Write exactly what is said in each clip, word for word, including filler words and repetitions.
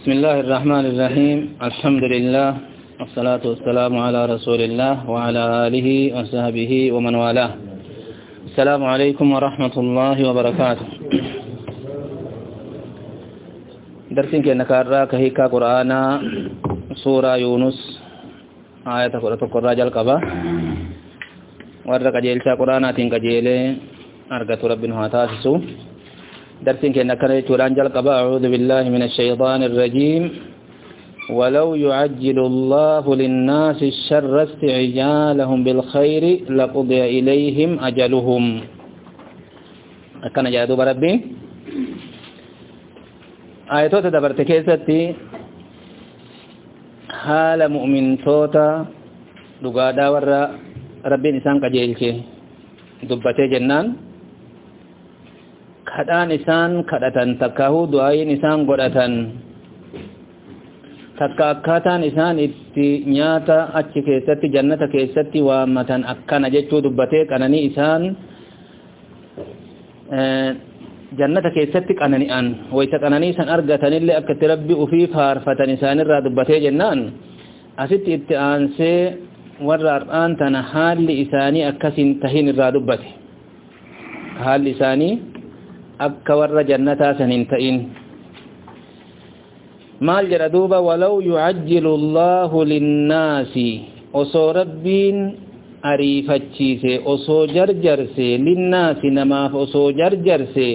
بسم الله الرحمن الرحيم الحمد لله والصلاة والسلام على رسول الله وعلى آله وصحبه ومن والاه. السلام عليكم ورحمة الله وبركاته. درسين كأنك أراك هيكا قرآن سورة يونس آية قرآن قرآن القبا ورق جيلتا قرآن تنك جيلي أرغة ربنا تاسسو. درسين كأنك قرآن القبا أعوذ بالله من الشيطان الرجيم ولو يعجل الله للناس الشر استعجالهم بالخير لقضي إليهم أجلهم. أكنا جادو بربي آياتو تدبرت كيستي حال مؤمن توتا دقادا ور ربي نسان قجيلشي دبتي جنان kadaan isaan kadhatan takkahu du'aayin isaan godhatan takka akkaataan isaan itti nyaata achi keessatti jannata keessatti waammatan akkana jechuu dubbatee qananii isaan jannata keessatti qanani'an wayta qananii san argatanillee akkatti rabbi ufii faarfatan isaanirraa dubbatee jennaan asitti itti aansee warra ar'aan tana haalli isaanii akkasin tahin irraa dubbate haalli isaanii akka warra jannataa san hin ta'in maal jedha duuba walaw yu'ajjilu Allahu linnaasi osoo rabbiin ariifachiise osoo jarjarse linnaasi namaaf osoo jarjarse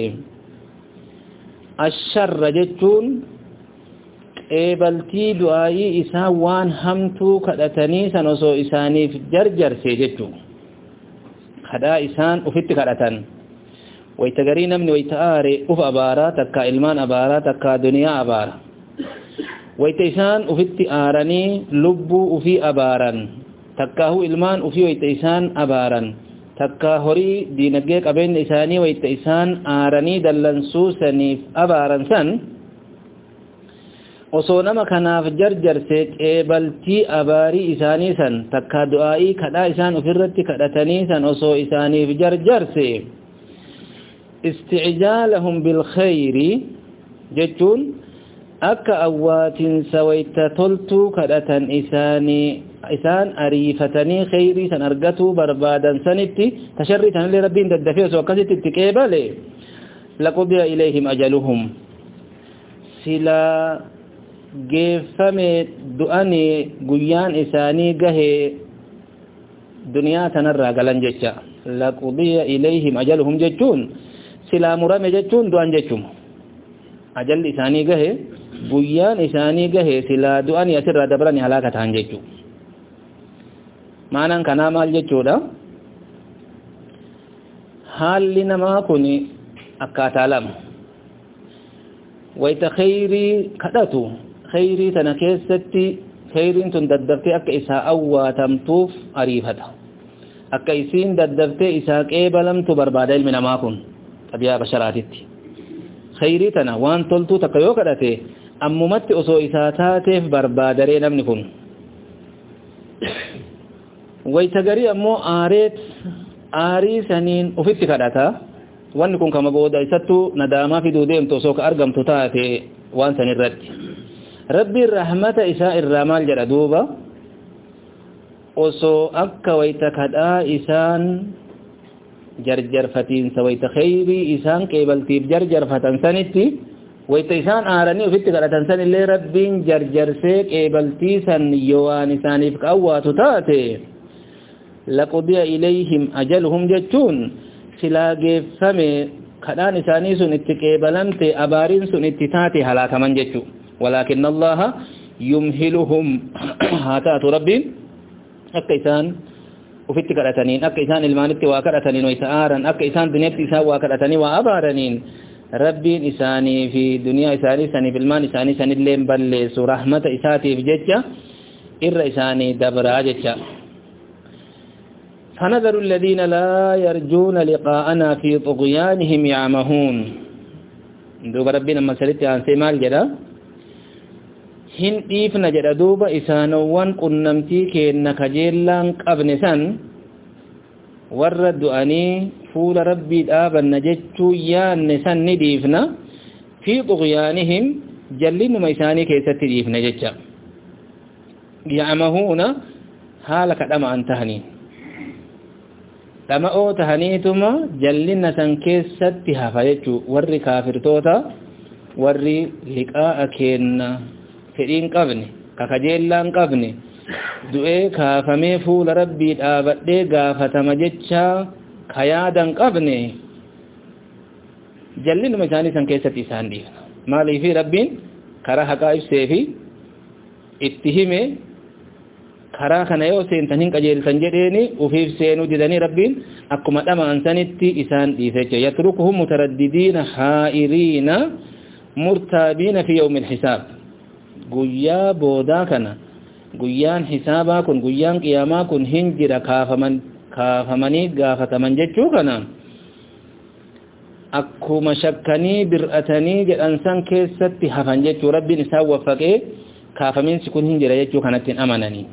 asharra jechuun qeebaltii du'aayii isaan waan hamtuu kadhatanii san osoo isaaniif jarjarse jechuu kadhaa isaan ufitti kadhatan wayta garii namni wayta aare uf abaaraa takka ilmaan abaaraa takka duniyaa abaara wayta isaan ufitti aaranii lubbuu ufii abaaran takkaahu ilmaan ufii wayta isaan abaaran takka horii diinagdee qabeenya isaanii wayta isaan aaranii dallansuu saniif abaaran san osoo nama kanaaf jarjarse qeebaltii abaarii isaanii san takka du'aa'ii kadhaa isaan ufirratti kadhatanii san osoo isaaniif jarjarse استعجالهم بالخير جتون أكا أوات سويت تلتو كدة إساني إسان أريفتني خيري سنرغتو بربادا سنتي تشريتنا لربين ددفية سوكسي تتكيبا لي لقضي إليهم أجلهم سلا جيفمي دؤاني قيان إساني قهي دنيا تنرى قلن جتشا لقضي إليهم أجلهم جتون sila murame jechuun du'an jechuun ajalli isaanii gahe guyyaan isaanii gahe sila du'anii asirraa dabrani halaaka ta'an jechuun maanaan kanaa maal jechuudha haalli namaa kun akkaataa lama wayta khayrii kadhatu khayrii tana keessatti khayriin tun daddabtee akka isaa awwaatamtuuf ariifata akka isiin daddabtee isaa qeebalamtu barbaada ilmi namaa kun tabi'a basharaatitti khayrii tana waan toltuu takka yoo kadhate ammumatti osoo isaa taateef barbaadaree namni kun wayta garii ammoo aareet aarii saniin ufitti kadhata wanni kun kama booda isattuu nadaamaa fiduu deemtu osoo ka argamtu taate waan san irratti rabbiin rahmata isaa irraa maal jedha duuba osoo akka wayta kadhaa isaan jarjarfatiinsa wayta khayrii isaan qeebaltiif jarjarfatan sanitti wayta isaan aaranii ufitti kadhatan san illee rabbiin jarjarsee qeebaltii san yoo waan isaaniif qawwaatu taate laqudiya ilayhim ajaluhum jechuun silaa geeffame kadhaan isaanii sun itti qeebalamte abaariin sun itti taate halaakaman jechuu walaakinna allaha yumhiluhum haa taatu rabbiin akka isaan ufitti kadhataniin akka isaan ilmaanitti waa kadhataniin wayta aaran akka isaan duniyaatti isaan waa kadhatanii waa abaaraniin rabbiin isaanii fi duniyaa isaanii saniif ilmaan isaanii sanillee balleessu rahmata isaatiif jecha irra isaanii dabraa jecha فنذر الذين لا يرجون لقاءنا في طغيانهم يعمهون دوب ربنا مسألتي عن سيمال جدا hin dhiifna jedha duuba isaanowwan qunnamtii keenna kajeellaan qabne san warra du'anii fuula rabbii dhaabanna jechuu yaanne san ni dhiifna fi tughyaanihim جلين ما إساني كيستي ديفنا جتشا يعمهون حالك دم عن تهنين لما أو تهنيتما جلين سنكيستي هفايتشو ورّي كافر توتا ورّي لقاء كينا فإن قبني كخجيلان قبني du'ee kaafamee fuula rabbii dhaabadhee gaafatama jecha kayaadan qabne jallinuma isaanii san keessatti isaan dhiifna maaliif rabbiin karaa haqaa ibsee fi itti hime karaa kana yoo seentan hin qajeeltan jedheeni ufiif seenuu didanii rabbiin akkuma dhamaan sanitti isaan dhiise jecha yatrukuhum mutaraddidiina haa'iriina murtaabiina fi yawmil hisaab guyyaa boodaa kana guyyaan hisaabaa kun guyyaan qiyaamaa kun hin jira kaafaman kaafamanii gaafataman jechuu kana akkuma shakkanii bir'atanii jedhan san keessatti hafan jechuu rabbiin isaan waffaqee kaafamiinsi kun hin jira jechuu kanatti amananii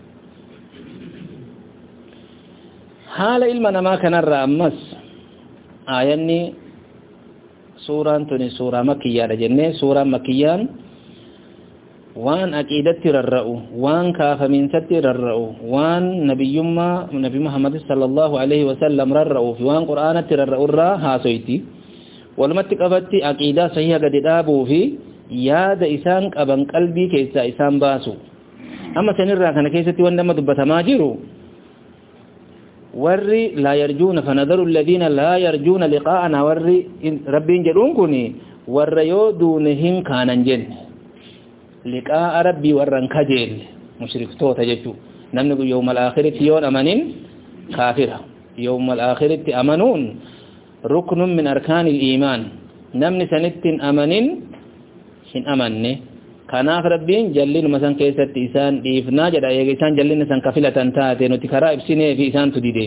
haala ilma namaa kanarraa ammas aayanni suuraan tuni suuraa makkiyaadha jennee suuraan makkiyaan waan aqiidatti rarra'u waan kaafamiinsatti rarra'u waan nabiyyummaa nabi Muhammad sallallahu alaihi wasallam rarra'u fi waan qur'aanatti rarra'u irraa haasoyti walumatti qabatti aqiidaa sahiha gadi dhaabuu fi yaada isaan qaban qalbii keessaa isaan baasu amma sanirraa kana keessatti wanda amma dubbatamaa jiru warri laa yarjuuna fanadaru alladhiina laa yarjuuna liqaa'ana warri rabbiin jedhuun kun warra yoo duune hin kaanan jenne liqaa'a rabbii warran kajeelle mushriktoota jechuu namni yawmal aakhirati yoon amanin kaafira yawmal aakhirati amanuun ruknun min arkaanil iimaan namni sanittiin amanin hin amanne kanaaf rabbiin jallinuma san keessatti isaan dhiifnaa jedha eega isaan jallina san kafilatan taate nuti karaa ibsinee fi isaantu dide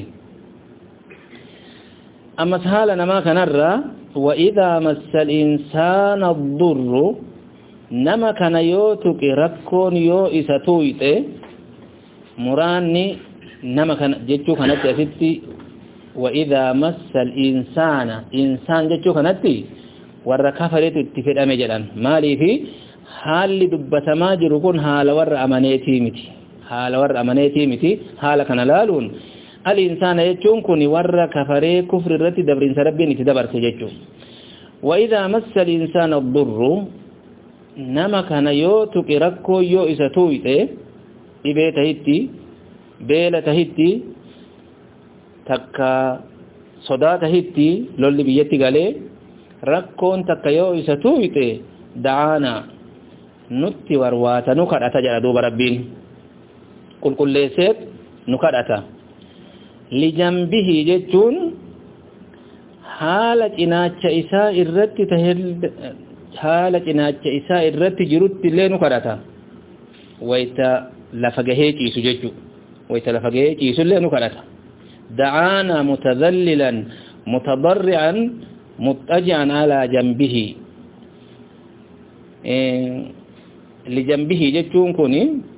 ammas haala namaa kanarraa wa idhaa massal insaana durru nama kana yoo tuqe rakkoon yoo isa tuuyxe muraanni nama kana jechuu kanatti asitti wa idhaa massal insaana insaan jechuu kanatti warra kafareetu itti fedhame jedhan maaliifi haalli dubbatamaa jiru kun haala warra amaneetii miti haala warra amaneetii miti haala kana laaluun al insaana jechuun kun warra kafaree kufri irratti dabrinsa rabbiin itti dabarse jechuu wa idhaa massal insaana durru nama kana yoo tuqe rakkoo yoo isa tuuyxe dhibee tahitti beela tahitti takka sodaa tahitti lolli biyyatti galee rakkoon takka yoo isa tuuyxe da'aana nutti warwaata nu kadhata jedha duuba rabbiin qulqulleesseet nu kadhata lijambihi jechuun haala cinaacha isaa irratti tahee haala cinaacha isaa irratti jirutti illee nu kadhata wayta lafa gahee ciisu jechuu wayta lafa gahee ciisu illee nu kadhata da'aana mutadhallilan mutadarri'an muttaji'an ala jambihi lijambihi jechuun kun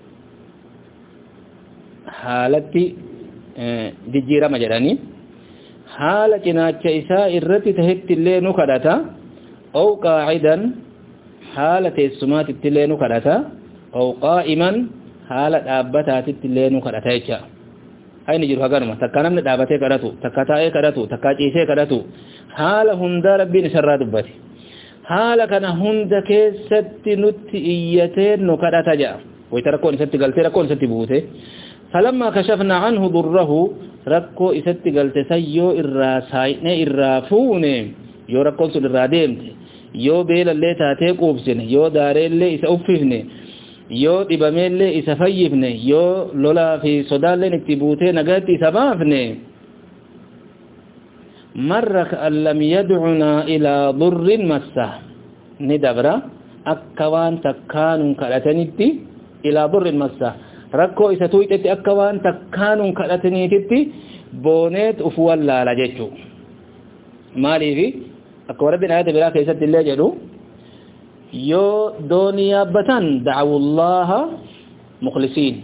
haalatti jijjiirama jedhanii haala cinaacha isaa irratti tahetti illee nu kadhata أو قاعدا حالة السمات التلين كرتا أو قائما حالة أبتات التلين كرتا يجا أين يجرها قرمة تكنا من الأبتات كرتو تكتاء كرتو تكاتيسي كرتو حالة هند ربي نشر دبتي حالة كان هند كيست نتئيتين نكرتا جا ويتركون ستي قلتي ركون ستي بوته فلما كشفنا عنه ضره ركو ستي قلتي سيو إراساين إرافون يو ركون سل الراديمت yoo beelallee taatee quubsine yoo daareellee isa uffifne yoo dhibameellee isa fayyifne yoo lolaa fi sodaalleen itti buutee nagaatti isa baafne marra ka'an lam yad'unaa ilaa durrin massa ni dabra akka waan takkaanuun kadhatanitti ilaa durrin massa rakkoo isa tuuyxetti akka waan takkaanuun kadhataniititti booneet uf wallaala jechuu maaliifi akka rabbiin ayata biraa keessatti illee jedhu yoo doonii yaabbatan da'awullaha mukhlisiin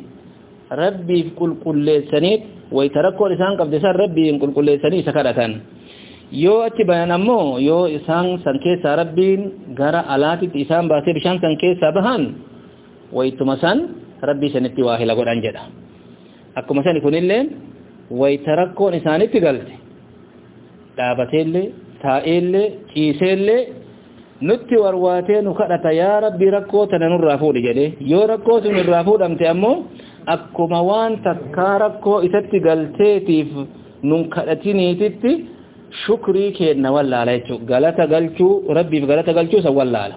rabbiif qulqulleessaniit wayta rakkoon isaan qabde san rabbiin qulqulleessanii isa kadhatan yoo achi bayan ammoo yoo isaan san keessa rabbiin gara alaatitti isaan baasee bishaan san keessa bahan waytuma san rabbii sanitti waa hila godhan jedha akkuma sani kunillee wayta rakkoon isaanitti galte dhaabateellee taa'eellee ciiseellee nutti warwaatee nu kadhata yaa rabbi rakkoo tana nurraa fuudhi jedhe yoo rakkoo sun irraa fuudhamte ammoo akkuma waan takkaa rakkoo isatti galteetiif nun kadhatiniititti shukrii kenna wallaala jechuudha galata galchuu rabbiif galata galchuu san wallaala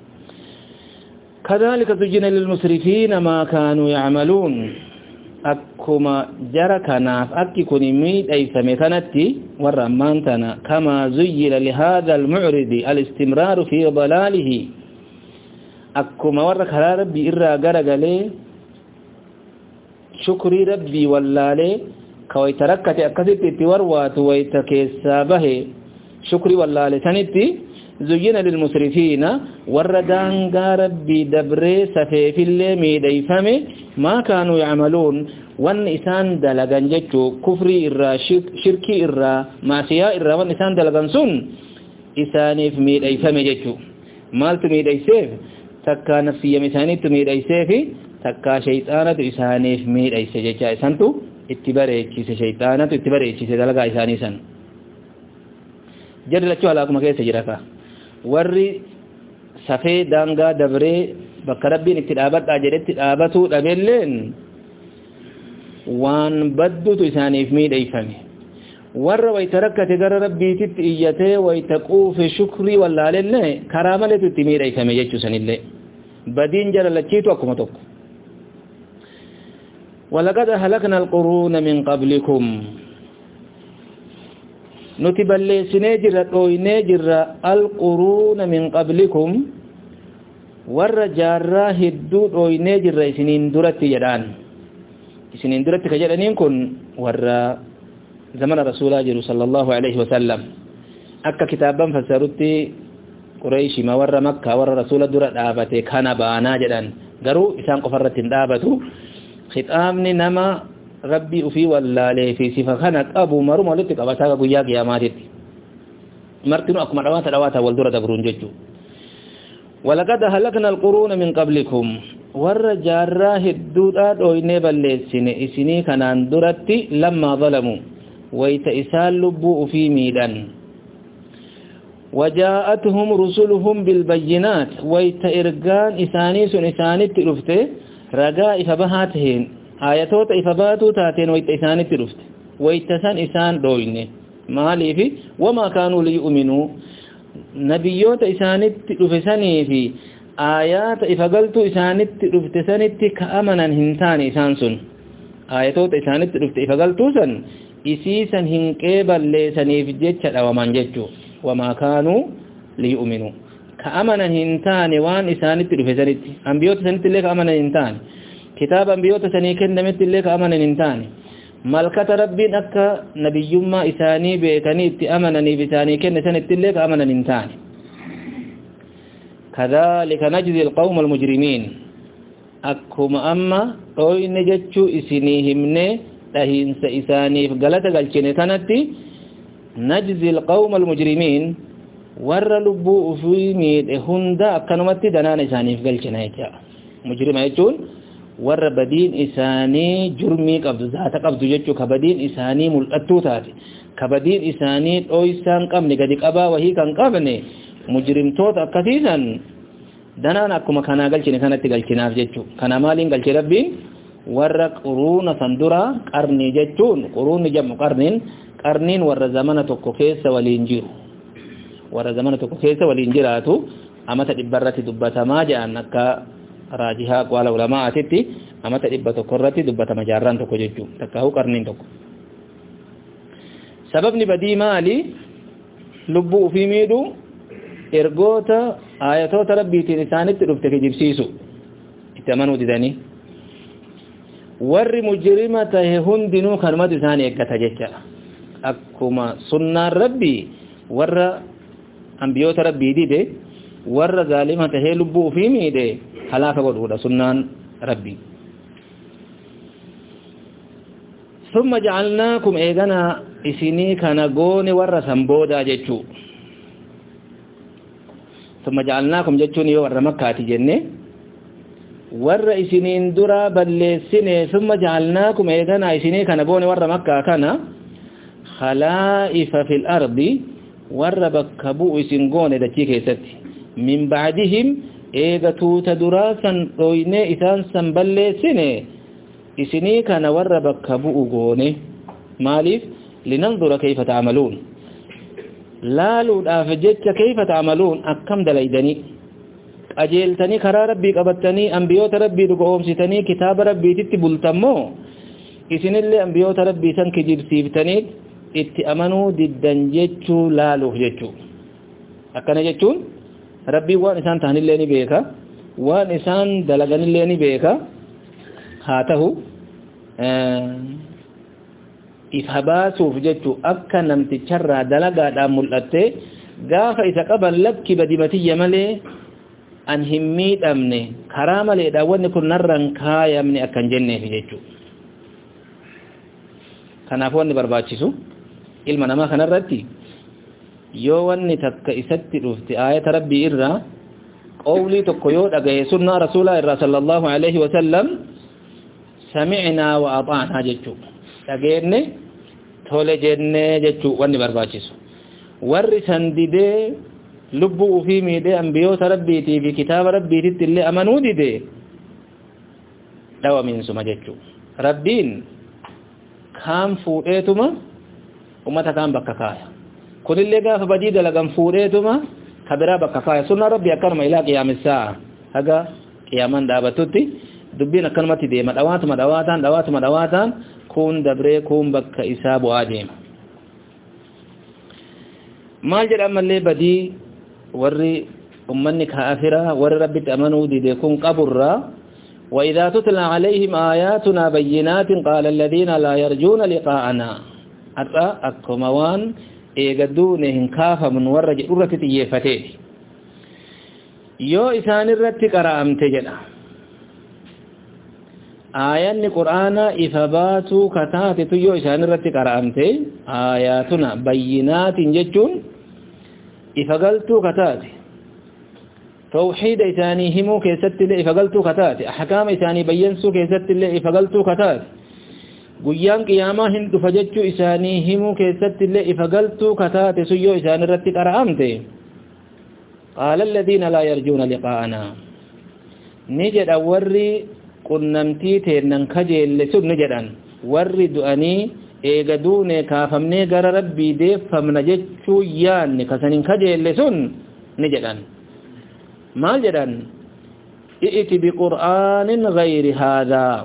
كذلك زين للمسرفين ما كانوا يعملون أكما جرى كناف أكي كوني ميد أي سميتنتي ورمانتنا كما زين لهذا المعرض الاستمرار في ضلاله أكما ورك هلا ربي إرى قرق لي شكري ربي والله كوي تركت أكثت توروات ويتكسابه شكري والله سنتي زين للمسرفين وردانغا ربي دبري سفيف اللي ميدي فمي ما كانوا يعملون وان إسان دلغان جتو كفري إرى شركي إرى معسياء إرى وان إسان دلغان سن إسانيف ميدي فمي جتو مالت ميدي سيف تكا نفسي مسانيت ميدي سيفي تكا شيطانة إسانيف ميدي سيجا إسانتو اتباري چيس شيطانة اتباري چيس دلغا إساني سن جد لچو علاقما كيسا جراكا warri safee daangaa dabree bakka rabbiin itti dhaabadhaa jedhetti dhaabatuu dhabeelleen waan baddutu isaaniif miidheeyfame warra wayta rakkate gara rabbiititti iyyatee wayta quufe shukrii wallaalellee karaa maleetu itti miidheeyfame jechuu sanillee badiin jara lachiitu akkuma tokko walaqad ahlakna alquruuna min qablikum نتبلي سنجر رويني جر القرون من قبلكم والرجارة هدود رويني جر سنين درت جران سنين درت كجرانين كن ور زمن رسول الله صلى الله عليه وسلم أكا كتابا فسرتي قريش ما ور مكة ور رسول درت آبتي كان بانا جران قروا إسان قفرت دابتو ختامني نما ربي أفي والله في صفة خانك أبو مرم ولتك أبتاك قياك يا ماتت مرتنو أكما روات روات والدرة دبرون ججو ولقد هلكنا القرون من قبلكم والرجارة هدودات وينيب الليسين إسيني كانان درتي لما ظلموا ويتئسال لبوا في ميدان وجاءتهم رسلهم بالبينات ويتئرقان إسانيس إساني تلفته رقاء فبهاتهن آياتوت إفباتو تاتين ويت إساني ترفت ويتسان إسان رويني مالي وما كانوا ليؤمنوا نبيوت إساني ترفتساني في آيات إفقلتو إساني ترفتساني كأمنا هنتان إسان سن آياتوت إساني ترفت إفقلتو سن إسيسا هنكيبا ليساني في جيتشا ومن جيتشو وما كانوا ليؤمنوا كأمنا هنتان وان إساني ترفتساني أنبيوت إساني تلك أمنا هنتان كتاب أنبيوت سنيكن نمت الليك أمنا ننتاني ملكة ربين أكا نبي يما إساني بيكني اتأمنني بسانيكن سنت الليك أمنا ننتاني كذلك نجزي القوم المجرمين أكهم أما أوي نجتشو إسنيهمن تهين سإساني فقلت قلتني تنتي نجزي القوم المجرمين ور لبو في ميد هندا أكنمتي دنان إساني فقلتني مجرم يجون warra badiin isaanii jurmii qabdu zaata qabdu jechuu ka badiin isaanii mul'attuu taate ka badiin isaanii dhoysaan qabne gadi qabaa wahii kan qabne mujrimtoota akkasiisan danaan akkuma kanaa galchine kanatti galchinaaf jechuu kana maaliin galche rabbiin warra quruuna sandura qarnii jechuun quruunni jam'u qarniin qarniin warra zamana tokko keessa waliin jiru warra zamana tokko keessa waliin jiraatu amata dhibbarratti dubbatamaa jedhan akka راجها قال علماء اتي اما تدبت قرتي دبت مجاران تو ججو تكاو قرنين تو سبب ني بدي مالي لبو في ميدو ارغوتا اياتو تربيتي لسانت دبت كجبسيسو اتمنوا دداني ور مجرمه هندنو كرمه ثاني اكتجچا اكما سنة ربي ور انبيو تربي دي دي ور ظالمه لبو في ميدو هلاك بدودا سنان ربي ثم جعلناكم إيغانا إسيني كان غوني ورّا سنبودا جيتشو ثم جعلناكم جيتشوني ورّا مكة جنة ورّا إسينين درا بلسيني ثم جعلناكم إيغانا إسيني كان غوني ورّا مكة كان خلائف في الأرض ورّا بكبو إسين غوني دچي كيستي من بعدهم إيغتو تدراسا رويني إسان سنبلسيني إسني كان ورّا بكبو غوني مالف لننظر كيف تعملون لا لود أفجتك كيف تعملون أكم دليدني أجلتني كرا ربي قبتني أنبيوت ربي دقوهم ستني كتاب ربي تتبلتمو إسن اللي أنبيوت ربي سنكجب سيبتني اتأمنوا ضدن جتشو لا لوف جتشو أكنا جتشون ربي وان إسان تهني اللي بيكا وان إسان دلغن اللي بيكا هاته ifhabaasuuf jechu akka namticharraa dalagaadhaan mul'atte gaafa isa qaban lakki badibatiyya malee an hin miidhamne karaa maleedhaan wanni kun narraan kaayamne akkan jenneef jechu kanaaf wanni barbaachisu ilma namaa kanarratti yoo wanni takka isatti dhufte aayata rabbii irraa qawlii tokko yoo dhagaye sunnaa rasuulaa irraa sallallahu alaihi wasallam سمعنا وأطعنا جتشو تجيني تولى جنة جتشو واني برباچيسو ورثن ديدي لبو في ميدي أنبيوت ربيتي في كتاب ربيتي اللي أمنوا ديدي دوا من سما جتشو ربين كام فوريتما ومتا كام بككايا كل اللي قاف بديد لغم فوريتما كبرا بككايا سنة ربي أكرم إلى قيام الساعة هذا قيامان دابتوتي دبينا كلمتي دي مدوات مدواتان دوات مدواتان كون دبري كون بك إساب وآدم ما جل أما اللي بدي وري أمنك هافرة وري ربي تأمنوا دي دي كون قبرا وإذا تتلى عليهم آياتنا بينات قال الذين لا يرجون لقاءنا أتى أكموان إيقدونهن كافا من ورج أرتي تيفتيه يو إسان الرتي قرأم تجنا آيان قرآن إفباتو كتات تيو إسان الرتي قرأمتي آياتنا بينات ججون إفقلتو كتات توحيد إساني همو كيست اللي إفقلتو كتات أحكام إساني بينسو كيست اللي إفقلتو كتات قيان قياما هندو فججو إساني همو كيست اللي إفقلتو كتات سيو إسان الرتي قرأمتي قال الذين لا يرجون لقاءنا نجد أوري qunnamtii teennan kajeelle sun ni jedhan warri du'anii eega duune kaafamnee gara rabbii deeffamna jechuu yaanni kasanin kajeelle sun ni jedhan maal jedhan i'ti biqur'aanin gayri haadaa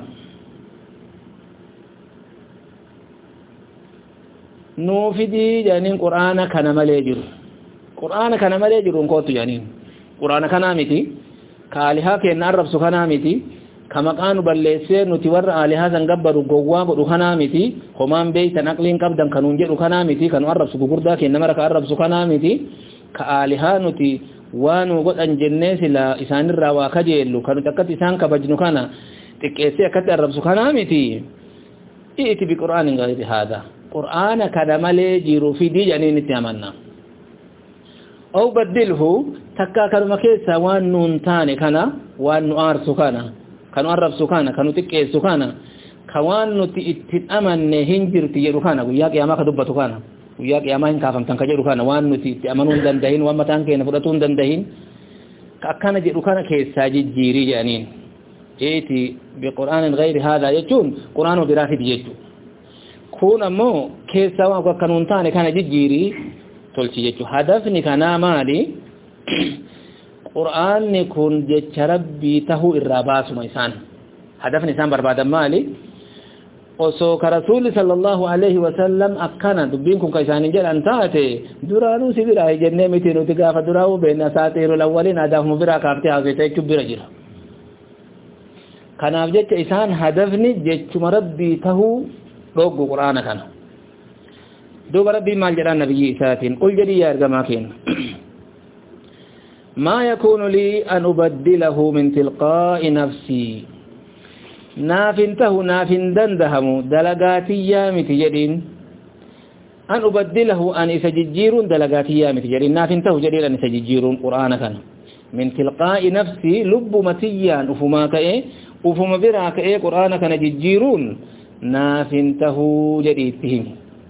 nuufidii jedhaniin qur'aana kana malee jiru qur'aana kana malee jiru kootu jedhaniin qur'aana kanaa miti kaalihaa kenna arrabsu kanaa miti kamaqaanu balleessee nuti warra aalihaa san gabbaru gowwaa godhu kanaa miti homaan beeytan aqliin qabdan kanuun jedhu kanaa miti kanu arrabsu gugurdaa kenna mara ka arrabsu kanaa miti ka aalihaa nuti waanu godhan jennee sila isaanirraa waa kajeellu kanu akkatti isaan kabajnu kana xiqqeessee akkatti arrabsu kanaa miti i'ti biqur'aanin gayri haadaa qur'aana kana malee jiru fidii jedhaniin itti amanna aw baddilhu takkaa kanuma keessaa waan nuun taane kana waan nu aarsu kana kanu arrabsu kana kanu xiqqeessu kana kawaan nuti ittiin amanne hin jirti jedhu kana guyyaa qiyaamaa ka dubbatu kana guyyaa qiyaamaa hin kaafamtan ka jedhu kana waan nuti itti amanuu hin dandahin waan mataan keenya fudhatuu hin dandahin ka akkana jedhu kana keessaa jijjiirii jedhaniin eeti biqur'aanin gayri haadaa jechuun qur'aanuma biraafiti jechuu kun ammoo keessaa waan akka nuun taane kana jijjiirii tolchi jechuu hadafni kanaa maali قرآن كن جچ ربي تهو الراباس ميسان هدفني سان بربادا مالي وسو كرسول صلى الله عليه وسلم أكنا دبينكم كيسان جل أنتاتي درانو سبرا جنة متينو تقاف دراو بين أساطير الأولين أداهم برا كافتي هافتي كبير جرا كان أفجت إسان هدفني جچ ربي تهو روغو قرآن كان دوب ربي مال جران نبي إساتين قل جدي يا أرغماكين ما يكون لي أن أبدله من تلقاء نفسي نافنته نافن دندهم دلقاتي يامت جدين أن أبدله أن إسججيرون دلقاتي يامت جدين نافنته جدين أن إسججيرون قرآن كان من تلقاء نفسي لب متيان أفما كأي أفما برا كأي قرآن كان ججيرون نافنته جديدهم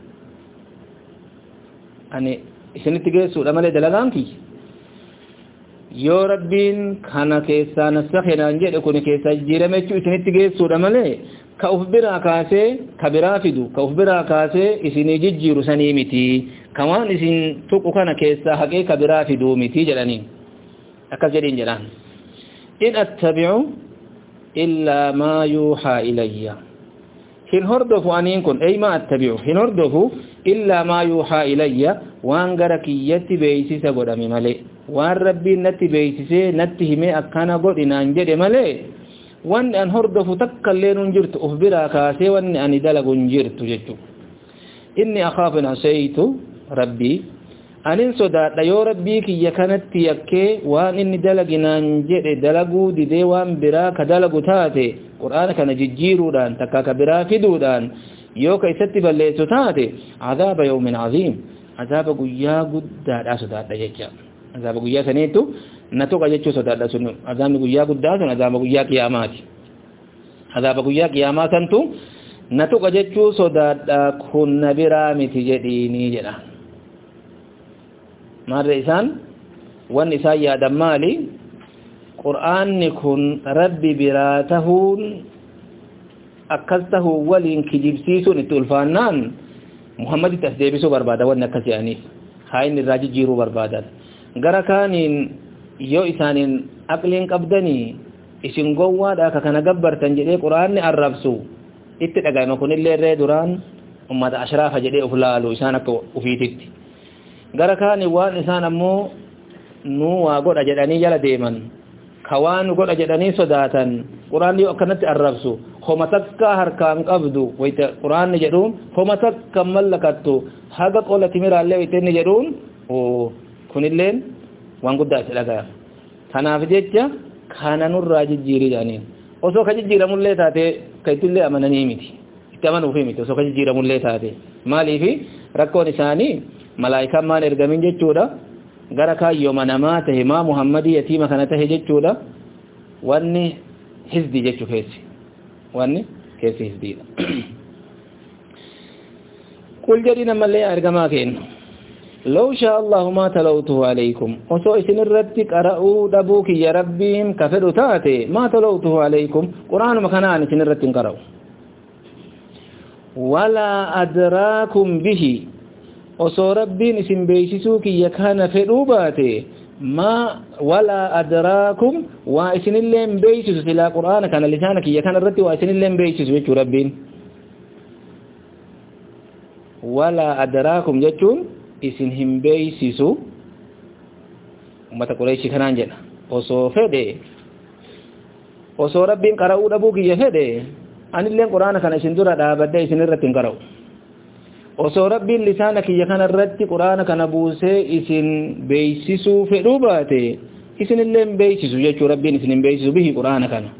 أني إسنتجي سود أمله دلقانكي yoo rabbiin kana keessaa nasakhinaan jedhe kun keessa jijjiirame jechuu isinitti geessuudha malee ka uf biraa kaasee ka biraa fidu ka uf biraa kaasee isinii jijjiiru sanii miti kamaan isin tuqu kana keessaa haqee ka biraa fiduu miti jedhaniin akkas jedhiin jedhaan in attabi'u illaa maa yuuhaa ilayya hin hordofu aniin kun ey maa attabi'u hin hordofu illaa maa yuuhaa ilayya waan gara kiyyatti beeysisa godhame malee waan rabbiin natti beeysisee natti himee akkana godhinaan jedhe malee wanni an hordofu takka illee nun jirtu uf biraa kaasee wanni ani dalagu hin jirtu jechuudha inni akhaafu in asaytu rabbii anin sodaadha yoo rabbii kiyya kanatti yakkee waan inni dalaginaan jedhe dalaguu didee waan biraa ka dalagu taate qur'aana kana jijjiiruudhaan takka ka biraa fiduudhaan yoo ka isatti balleessu taate azaaba yawmin aziim azaaba guyyaa guddaadhaa sodaadha jecha azaaba guyyaa saniitu na tuqa jechuu sodaadha sun azaabni guyyaa guddaa sun azaaba guyyaa qiyaamaati azaaba guyyaa qiyaamaa santu na tuqa jechuu sodaadha kun na biraa miti jedhiinii jedha maarre isaan wanni isaan yaadan maali qur'aanni kun rabbi biraa tahuun akkas tahuu waliin kijibsiisuun itti ulfaannaan muhammaditti as deebisuu barbaada wanni akkas jedhaniif haa inni irraa jijjiiruu barbaadan gara kaaniin yoo isaaniin aqliin qabdanii isin gowwaadha ka kana gabbartan jedhee qur'aanni arrabsu itti dhaga'ima kunillee irree duraan ummata ashraafa jedhee uf laalu isaan akka ufiititti gara kaaniin waan isaan ammoo nuu waa godha jedhanii jala deeman ka waan godha jedhanii sodaatan qur'aanni yoo akkanatti arrabsu homa takka harkaan qabdu wayta qur'aanni jedhuun homa takka mallakattu haga qola timiraallee wayta inni jedhuun oo kunilleen waan guddaa isa dhagaya kanaaf jecha kana nurraa jijjiiri jedhaniin osoo ka jijjiiramullee taate ka ittillee amananii miti itti amanuufi miti osoo ka jijjiiramullee taate maaliifi rakkoon isaanii malaayikaan maan ergamin jechuudha gara kaayyooma namaa tahe maa muhammadii yatiima kana tahe jechuudha wanni hizdi jechuu keessi wanni keessi hizdiidha qul jedhina mallee ergamaa kennu لو شاء الله ما تلوته عليكم وسو اسن الرتي قرأوا دبوك يا ربهم كفروا تاتي ما تلوته عليكم قرآن مكانان اسن الرتي قرأوا ولا أدراكم به وسو ربين اسن بيسسوك يكان فروباتي ما ولا أدراكم واسن اللين بيسسو سلا قرآن كان لسانك يكان الرتي واسن اللين بيسسو يكو ربين ولا أدراكم جتون isin hin beeysisu ummata qurayshi kanaan jedha osoo fedhe osoo rabbiin qara'uu dhabuu kiyya fedhe anilleen quraana kana isin dura dhaabadde isin irratti hin qara'u osoo rabbiin lisaana kiyya kana irratti quraana kana buusee isin beeysisuu fedhuu baate isinilleen beeysisu jechuu rabbiin isin hin beeysisu bihi quraana kana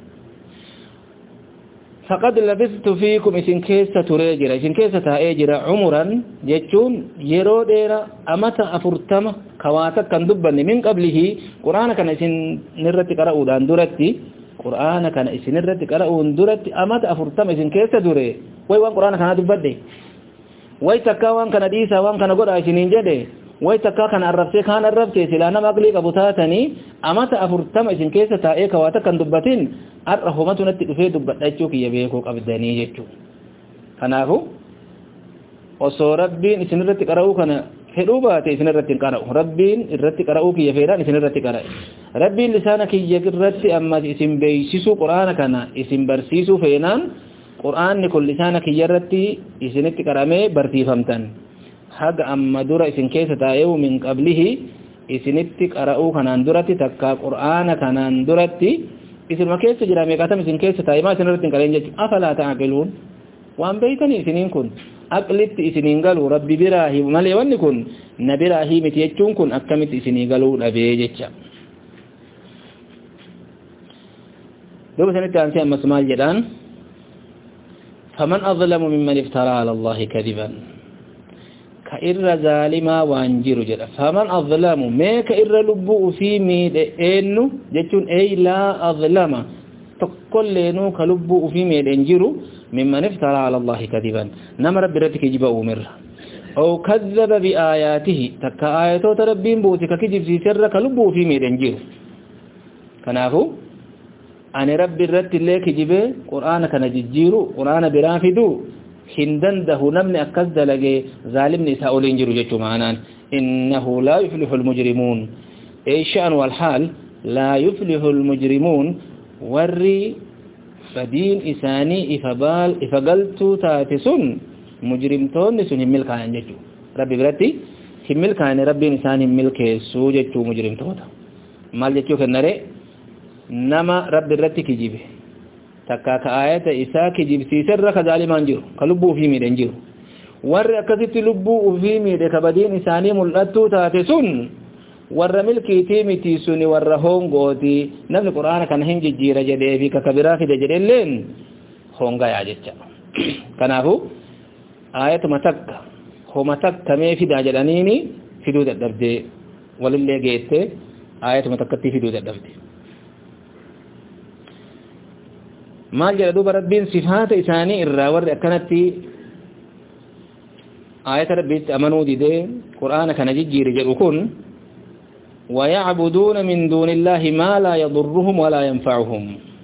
فقد لبثت فيكم اسن كيسة تريجرا اسن كيسة تايجرا عمرا جتون يرو ديرا امتا افرتما كواتا كان دبن من قبله قرآن كان اسن نرتي قرأو دان درتي قرآن كان اسن نرتي قرأو درتي امتا افرتما اسن كيسة دري وي وان قرآن كان دبن دي وي تكا وان كان ديسا وان كان قرأ اسنين جدي وي تكا كان الربسي كان الربسي سلانا مقلي قبطاتني امتا افرتما اسن كيسة تايجرا كواتا كان دبتين arrahumatu natti dhufee dubbadhachuu kiyya beekuu qabdanii jechuu kanaafu osoo rabbiin isin irratti qara'uu kana fedhuu baate isin irratti hin qara'u rabbiin irratti qara'uu kiyya fedhaan isin irratti qara'e rabbiin lisaana kiyya irratti ammas isin beeysisuu qur'aana kana isin barsiisuu feenaan qur'aanni kun lisaana kiyya irratti isinitti qaramee barsiifamtan haga amma dura isin keessa taa'ee min qablihi isinitti qara'uu kanaan duratti takka qur'aana kanaan duratti isin makeessa jira meeqatam isin keessa taa'imaa isin irratti hin qareen jechuudha afalaa ta'aqiluun waan beeytanii isiniin kun aqlitti isiniin galuu rabbi biraahi malee wanni kun na biraahi miti jechuun kun akkamitti isinii galuu dhabee jecha duuba sanitti aansee ammas maal jedhaan فمن أظلم ممن افترى على الله كذبا كإر ظالما وانجر جرا فمن أظلم ما كإر لبؤ في ميد إنه جتون أي لا أظلم تقول لنو كلبؤ في ميد انجرو ممن افترى على الله كذبا نمر برتك يجب أمر أو كذب بآياته تك آياته تربين بوتك كجب في سر كلبؤ في ميد انجرو كنافو أنا ربي الرت اللي كجبه قرآن كان ججيرو قرآن برافدو هندنده نمن أكد لغي ظالم نساء الانجر جتو معنا إنه لا يفلح المجرمون أي شأن والحال لا يفلح المجرمون وري فدين إساني إفبال إفقلتو تاتسون مجرمتون نسون هميل كان جتو ربي برتي هميل كان ربي نسان هميل كيسو جتو مجرمتون مال جتو كنري نما ربي الرتي كجيبه takka ka ayata isa kijibsiisarra ka zaliman jiru ka lubbuu fi miidhan jiru warri akkasitti lubbuu fi miidhe ka badiin isaanii mul'attuu taate sun warra milkiitii miti suni warra hongooti namni qur'aana kana hin jijjiira jedhee fi ka kabiraa fide jedhelleen hongayaa jecha kanaafu ayatuma takka homa takka mee fidaa jedhaniini fiduu dadhabdee walillee geette ayatuma takkatti fiduu dadhabde maal jedha duuba rabbiin sifaata isaanii irraa warri akkanatti ayata rabbiitti amanuu didee qur'aana kana jijjiire jedhu kun wayacbuduuna min duuni illaahi maa laa yadurruhum walaa yanfacuhum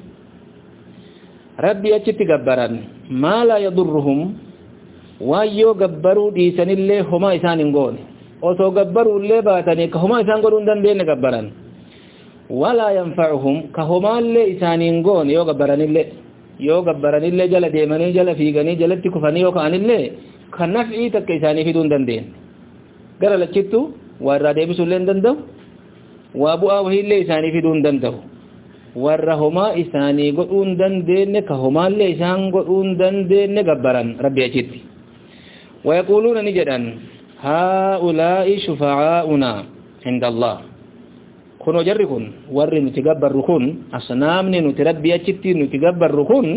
rabbii achitti gabbaran maa laa yadurruhum waan yoo gabbaruu dhiisanillee homaa isaan hin goone osoo gabbaruullee baatanii ka homaa isaan godhuu hin dandeenye gabbaran ولا ينفعهم كهما اللي إسانين قون يو قبران اللي يو قبران اللي جل ديماني جل فيقاني جلت كفاني وكان اللي كنفعي تك إساني في دون دندين قرر لكتو ورى ديبسو اللي دندو وابو آوهي اللي إساني في دون دندو ورهما إساني قرون دندين كهما اللي إسان قرون دندين قبران ربي أجتي ويقولون نجدا هؤلاء شفعاؤنا عند الله kuno jarri kun warri nuti gabbarru kun asnaamni nuti rabbi achitti nuti gabbarru kun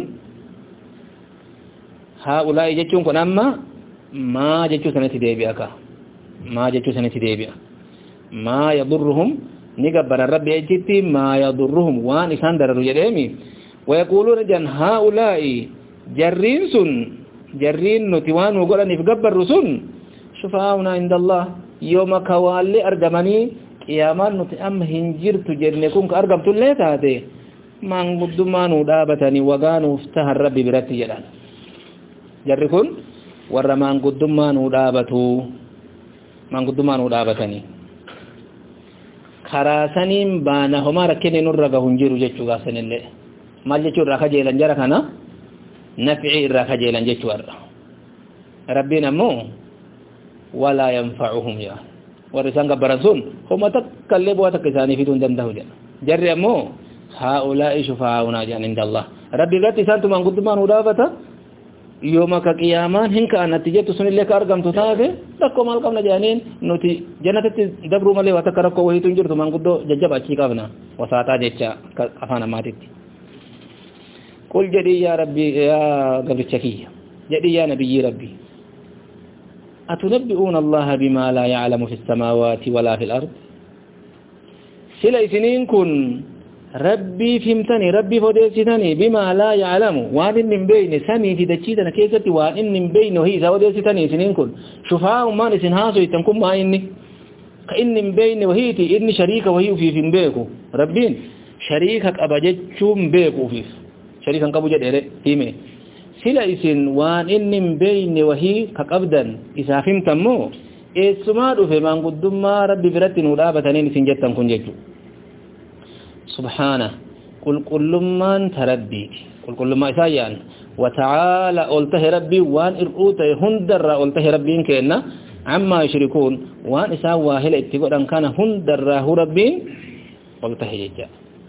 haulaa'i jechuun kun amma maa jechuu sanatti deebi'a ka maa jechuu sanatti deebi'a maa yadurruhum ni gabbaran rabbi achitti maa yadurruhum waan isaan dararu jedheemi wayaquuluuna jan haulaa'i jarriin sun jarriin nuti waan nu godhaniif gabbarru sun shufaa'una inda Allah yooma kawaalli argamanii qiyaamaan nuti amma hin jirtu jenne kun ka argamtullee taate maanguddummaa nuu dhaabatanii wagaa nuuf tahan rabbi biratti jedhan jarri kun warra maanguddummaa nuu dhaabatu maanguddummaa nuu dhaabatanii karaa saniin baana homaa rakkine nurra gahu hin jiru jechuu gaasanillee maal jechuu irraa kajeelan jara kana nafci irraa kajeelan jechuu irra rabbiin ammoo walaa yanfacuhum yaa warri isaan gabbaran sun homa takka illee bu'aa takka isaanii fiduu hin danda'u jedha jarri ammoo haa'ulaa'i shufaa'aunaa jedhan inda Allah rabbi irratti isaantu maanguddummaa nuu dhaabata yooma ka qiyaamaan hin ka'anatti jettu sunillee ka argamtu taate rakkoo maal qabna jedhaniin nuti jannatatti dabruu malee waa takka rakkoo wahiitu hin jirtu maanguddoo jajjaba achii qabna wasaataa jecha afaan ammaatitti qul jedhii yaa rabbi yaa gabricha kiyya jedhii yaa nabiyyii rabbi أتنبئون الله بما لا يعلم في السماوات ولا في الأرض سلا سنين كن ربي فهمتني ربي فديستني بما لا يعلم وان من بين سمي في دجيتنا كيستي وان من بين وهي سوديستني سنين كن شفاء ما نسنهاسو يتنكم ما إني كإن من بين وهي إني شريك وهي في في بيكو ربين شريكك أبجتشم بيكو في شريكا قبو جد إيه sila isin waan inni beeyne wahii ka qabdan isaa himtammoo eessumaa dhufe maanguddummaa rabbi biratti nuu dhaabataniin isin jettan kun jechu subhaana qulqullummaan ta rabbiiti qulqullummaa isaa yaan watacaala ol tahe rabbii waan ir'uu ta'e hundarraa ol tahe rabbiin keenna ammaa yushrikuun waan isaan waahila itti godhan kana hundarraa hu rabbiin ol tahe jecha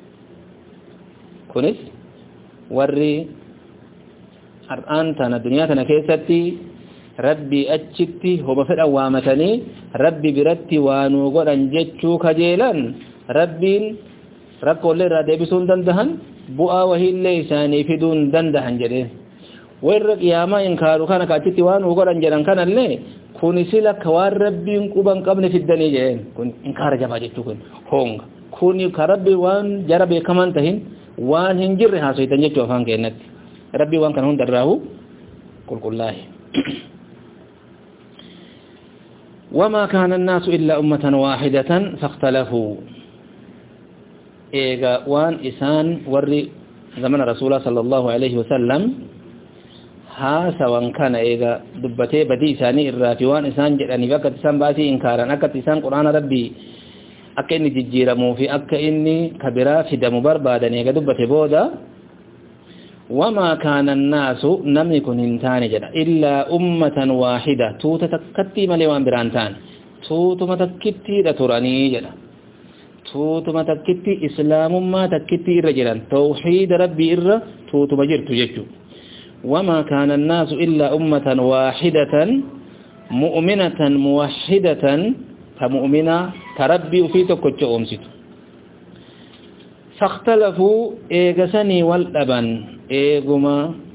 kunis warri har'aan tana duniyaa tana keessatti rabbi achitti homa fedhan waamatanii rabbi biratti waanuu godhan jechuu kajeelan rabbiin rakkoolee irraa deebisuu hin dandahan bu'aa wahiillee isaanii fiduu hin dandahan jedheen warra qiyaama inkaaru kana kaachiti waan ugoran jedhan kanallee kun sila kawaan rabbiin quban qabne fiddanii jeen kun inkaara jabaa jechuu kun honga kun ka rabbi waan jara beekaman tahin waan hin jirre haasoitan jechuu afaan kennatti rabbi waan kana hundarraahu qulqullaahi وما كان الناس إلا أمة واحدة فاختلفوا إيغا وان إسان ورّي زمن رسول صلى الله عليه وسلم ها سوان كان إيغا دبتي بدي إساني إراتي وان إسان جراني فقط إسان باتي إنكارا أكت إسان قرآن ربي أكا إني ججيرمو في أكا إني كبرا في دم بربادا إيغا دبتي بودا وما كان الناس نم يكن انتان جدا إلا أمة واحدة توتا تكتي مليوان برانتان توتا متكتي دتراني جدا توتا متكتي إسلام ما تكتي رجلا توحيد ربي إر توتا مجرت ججو وما كان الناس إلا أمة واحدة مؤمنة موحدة فمؤمنة تربي في تكتش أمسيت فاختلفوا إيغسني والأبن إيغما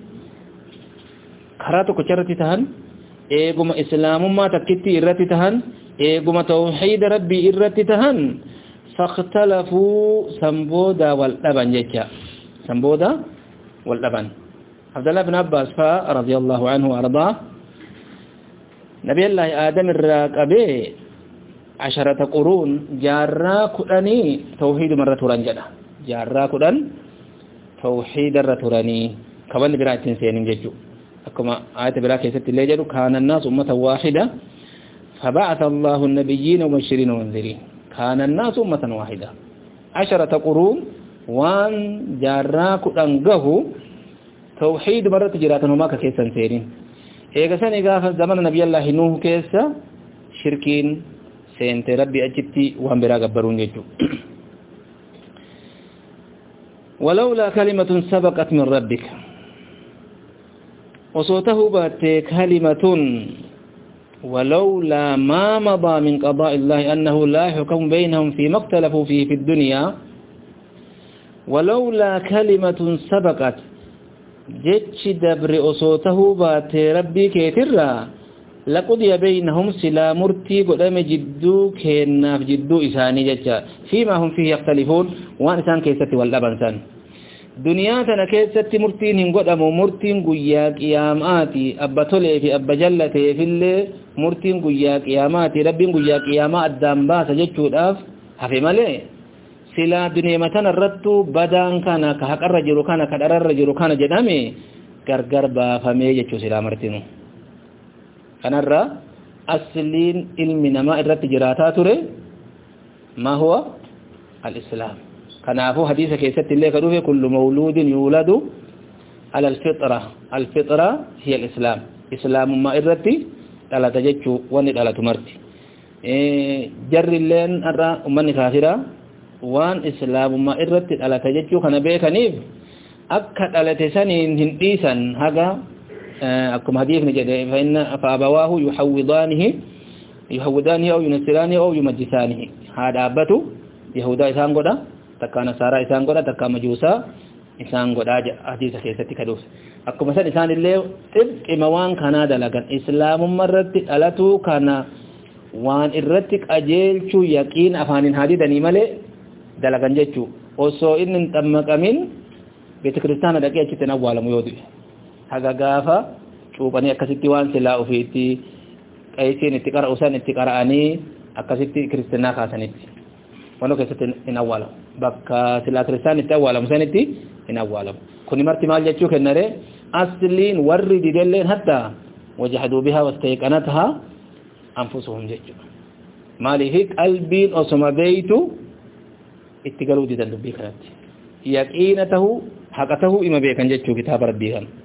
كراتو كچرتي تهن إيغما إسلام ما تكتي إرتي تهن إيغما توحيد ربي إرتي تهن فاختلفوا سنبودا والأبن جيكا سنبودا والأبن عبد الله بن عباس رضي الله عنه وأرضاه نبي الله آدم الراقبي عشرة قرون جارا كدني توحيد مرة رنجدا جارا كدن توحيد الرتراني كمان براتين سينين ججو أكما آية براكة ست اللي جدو كان الناس أمة واحدة فبعث الله النبيين ومبشرين ومنذرين كان الناس أمة واحدة عشرة قرون وان جارا كدن قهو توحيد مرة جراتنهما كيسا سينين إيقا سنة قافة زمن نبي الله نوح كيسا شركين سينت ربي أجبتي وهم براغ برون ججو ولولا كلمة سبقت من ربك وصوته بات كلمة ولولا ما مضى من قضاء الله أنه لا يحكم بينهم فيما اختلفوا فيه في الدنيا ولولا كلمة سبقت جتش دبر وصوته بات ربي كيترا لقضي بينهم سلا مرتي قدام جدو كيناف جدو إساني جتشا فيما هم فيه يختلفون وانسان كيستي واللبنسان دنيا تنا كيستي مرتين قدام مرتين قيا قياماتي أبا تولي في أبا جلتي في اللي مرتين قيا قياماتي ربين قيا قيامات دامباس جتشو الأف حفي مالي سلا دنيا متنا الرتو بدان كان كحق الرجل كان كدر الرجل كان جدامي غرغر بافمي جتشو سلا مرتينو kanarra asliin ilmi namaa irratti jiraataa ture ma huwa al-islam kanaafu hadiisa keessatti illee ka dhufe kullu mawludin yuladu ala al-fitra al-fitra hiya al-islam islaamummaa irratti dhalata jechuu wanni dhalatu marti jarri illeen irra ummanni kaafira waan islaamummaa irratti dhalata jechuu kana beekaniif akka dhalate saniin hin dhiisan haga أكم حديث نجده فإن فأبواه يحوضانه يحوضانه أو ينسرانه أو يمجسانه هذا أبته يهودا إسان قدا تكا نصارى إسان قدا تكا مجوسا إسان قدا حديث خيستي كدوس أكم مثلا إسان اللي تبك إموان كان دلقا إسلام مرت ألتو كان وان إرتك أجيل شو يقين أفان هذه دنيمالي دلقا جيشو وصو إن تمك أمين بيت كريستان دقيا جتنا أولا ميودي haga gaafa cuuphanii akkasitti waan silaa ofiitti qaysiin itti qara'u san itti qara'anii akkasitti kiristinnaa kaasanitti wanoo keessatti hin awwaalamu bakka silaa kiristaan itti awwaalamu sanitti hin awwaalamu kuni marti maal jechuu kennare asliin warri didelleen hatta wajahaduu bihaa wastayqanathaa anfusuhum jechuu maaliifi qalbiin osoma beeytu itti galuu didan dubbii kanatti yaqiina tahu haqa tahu ima beekan jechuu kitaaba rabbii kan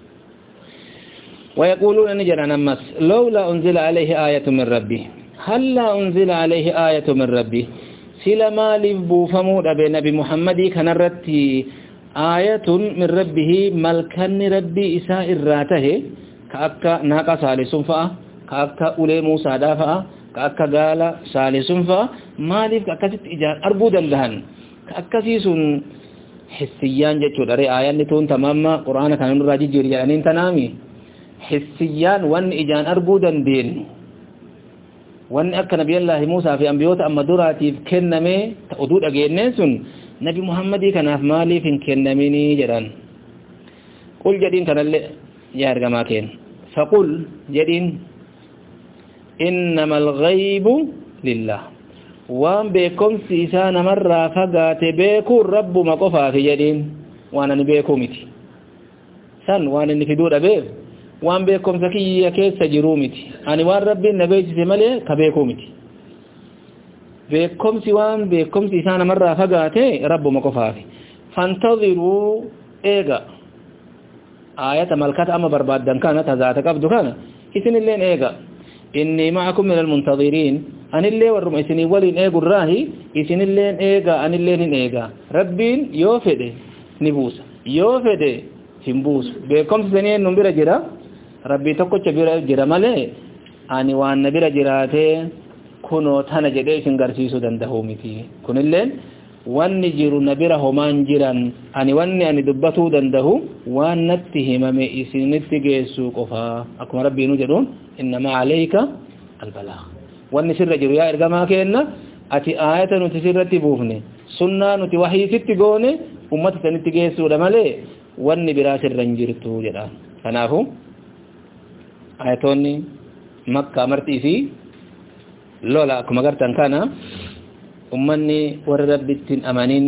ويقولون نجر نمس لولا أنزل عليه آية من ربه هل لا أنزل عليه آية من ربه سلا ما لبو فمود أبي نبي محمد كان رتي آية من ربه ملكن ربي إساء الراته كأكا ناقا سالس فأه كأكا أولي موسى دافأه كأكا قال سالس فأه ما لب كأكا ست إجار أربودا لهن كأكا سيس حسيان جتشو داري آيان نتون تماما قرآن كان نراجي جيري جانين تنامي حسيان وان إجان أرقودا دين وان أكا نبي الله موسى في أنبيوت أما دراتي كنمي تأدود أجينيسون نبي محمد كان أفمالي في كنميني جران قل جدين كان اللي يارغ ماكين فقل جدين إنما الغيب لله وان بكم سيسان مرة فقات بيكو الرب مقفا في جدين وانا نبيكو متي سن وانا نفدود أبيب وان بكم سكية كيس سجرو متي أني وان ربي نبيج سمالي كبيكو متي بكم سوان بكم سيسان مرة فقات رب مقفا في فانتظروا إيغا آية ملكات أما بربادن كانت هذا قبض كان إسن اللين إيغا إني معكم من المنتظرين أن اللي ورم إسني ولين إيغو الراهي إسن اللين إيغا أن اللين إيغا ربين يوفد نبوس يوفد تنبوس بكم سنين نمبر جرا ربي تقو جرا جرا مالي أني وان نبر جراته كنو تانا جدي سنگرسيسو دندهو متي كن اللين wanni jiru nabira homaan jiran ani wanni ani dubbatu dandahu waan natti himame isinitti geessu qofa akkuma rabbiinu jedhuun innama alayka albalagh wanni sirra jiru yaa ergamaa keenna ati aayata nuti sirratti buufne sunnaa nuti wahii sitti goone ummata sanitti geessuudha malee wanni biraa sirra hin jirtu jedha kanaafu aayatoonni makka martii fi lola akkuma gartan kana ummanni warra rabbittiin amanin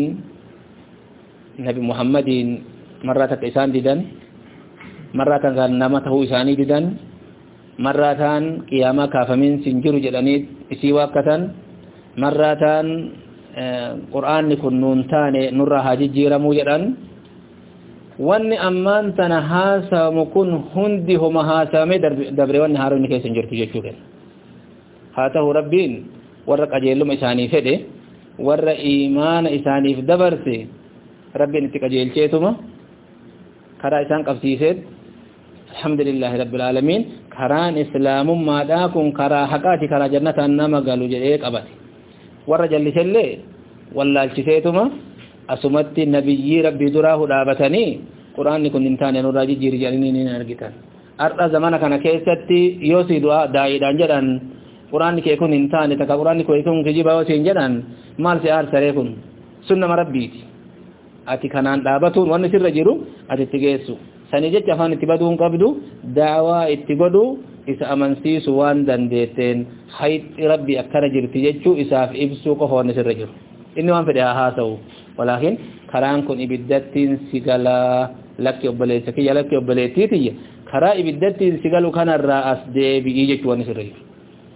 nabi muhammadin marrata isaan didan marrata kan nama ta'uu isaanii didan marratan qiyama kaafamin sinjiru jedhanii isii wakkatan marratan qur'aanni kun nuun taane nurra hajijjiiramuu jedhan wanni ammaan tana haasamu kun hundi homa haasame dabre wanni haaronni keessa jirtu jechuudha haa ta'u rabbiin warra qajeeluma isaanii fedhe warra iimaana isaaniif dabarse rabbiin itti qajeelcheetuma karaa isaan qabsiiseet alhamdulillahi rabbil alamin karaan islaamummaadhaa kun karaa haqaati karaa jannataan nama galu jedhee qabate warra jallisellee wallaalchiseetuma asumatti nabiyyii rabbii duraa hudhaabatanii quraanni kun hin taane nurraa jijjiiri jedhanii ni argitan har'a zamana kana keessatti yoo si du'aa daa'iidhaan jedhan quraanni kee kun hin taane taka quraanni kee kun kijiba yoo siin jedhan maal si aarsaree kun sunna rabbiiti ati kanaan dhaabatuun wanni sirra jiru ati itti geessu sanii jecha afaan itti baduun qabdu daawaa itti godhu isa amansiisu waan dandeetteen hayxi rabbi akkana jirti jechuu isaaf ibsuu qofa wanni sirra jiru inni waan fedhe haa ta'u walaakin karaan kun ibiddattiin sigalaa lakki obboleessa kiyya lakki obboleettiitiyya karaa ibiddattiin sigalu kanarraa as deebi'ii jechuu wanni sirra jiru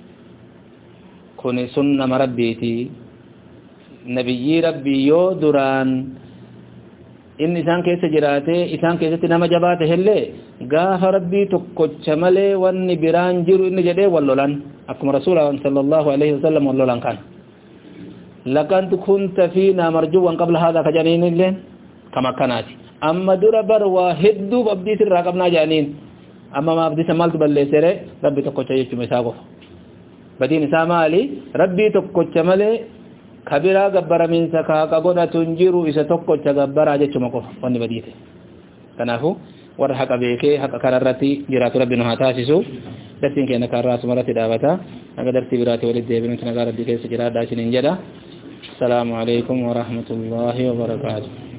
kuni sunna rabbiiti nabiyyi rabbi yoo duraan inni isaan keessa jiraate isaan keessatti nama jabaate hellee gaafa rabbii tokkocha malee wanni biraan jiru inni jedhee wallolan akkuma rasuula sallallahu alaihi wasallam wallolan kan laqad kunta fiina marjuwan qabla hada kajanin illeen kama kanaati amma dura bar waa hedduu abdii sirraa qabnaa jaaniin amma ma abdii samaltu balleessere rabbi tokkocha jechuma isaa qofa badin isaa maali rabbii tokkocha malee kabiraa gabbara minsa kaaqa godhatun jiru isa tokkocha gabbaraa jechuma qofa wanni badiite kanaafu warra haqa beekee haqa kanarratti jiraatu rabbi nu haa taasisu darsiin keenya karraa asumarratti dhaabata naga darsii biraatti walitti deebinutti nagaa rabbii keessa jiraadhaa isiniin jedha assalaamu alaykum wa rahmatullahi wa barakaatuh